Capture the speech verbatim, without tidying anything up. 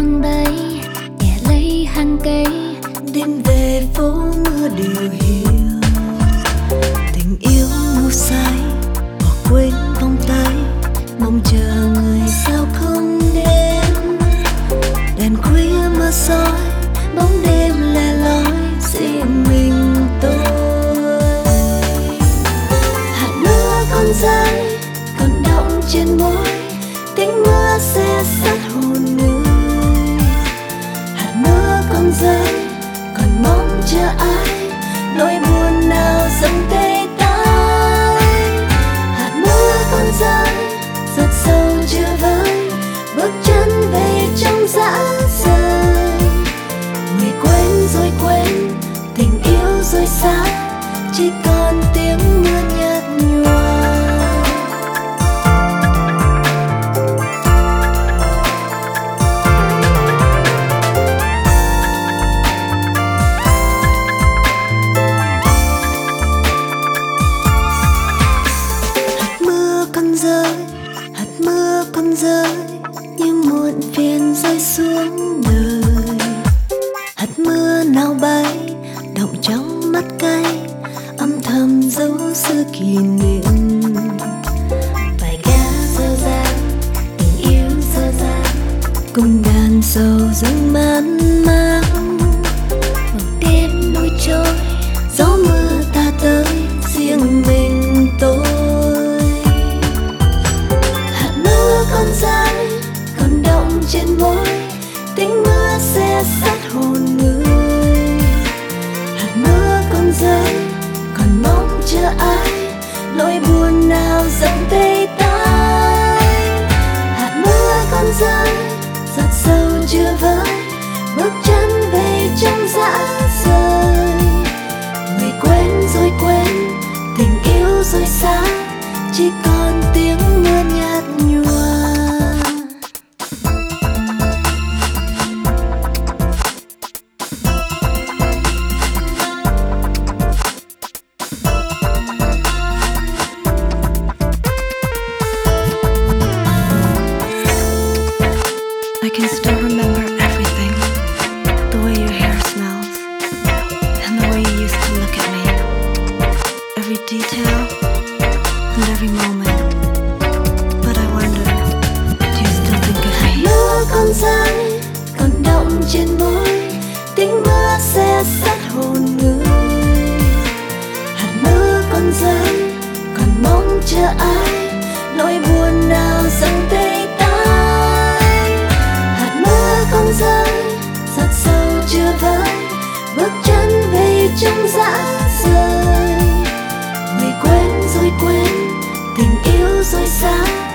quăng đấy kẻ lấy hàng cây. Đêm về phố mưa đều hiểu tình yêu ngu say, bỏ quên vòng tay, mong chờ người sao không đến. Đèn khuya mưa soi, bóng đêm lẻ loi, riêng mình tôi. Hạt mưa còn rơi, còn đọng trên môi, tiếng mưa se sắt hồn người. Hạt mưa còn rơi, còn mong chờ ai, nỗi buồn nào dâng tay tay. Hạt mưa còn rơi, giọt sâu chưa vơi, bước chân về trong dã rời. Người quên rồi quên, tình yêu rồi xa, chỉ còn tiếng mưa nhạt nhòa. Hạt mưa còn rơi như muộn phiền rơi xuống đời. Hạt mưa nào bay động trong mắt cay, âm thầm giấu xưa kỷ niệm. Bài ca dở dang, tình yêu dở dang, cùng đàn sầu rưng man mác. một đêm nối trôi, Gió mưa ta tới, riêng mình tôi. Còn rơi, còn đọng trên môi, tiếng mưa se sắt hồn người. Hạt mưa còn rơi, còn mong chờ ai, nỗi buồn nào dâng tay tay. Hạt mưa còn rơi, giọt sâu chưa vơi, bước chân về trong dã rời. Người quên rồi quên, tình yêu rồi xa, chỉ còn tiếng mưa nhạt nhòa. I can still remember everything, the way your hair smells, and the way you used to look at me. Every detail and every moment. But I wonder, do you still think of me? Mưa còn rơi, còn đọng trên môi, tiếng mưa se sắt hồn người. Hạt mưa còn rơi, còn mong chờ ai, nỗi buồn nào dâng tay tay. Hạt mưa còn rơi, giọt sâu chưa vơi, bước chân về trong dã rời. Người quên rồi quên, tình yêu rồi xa,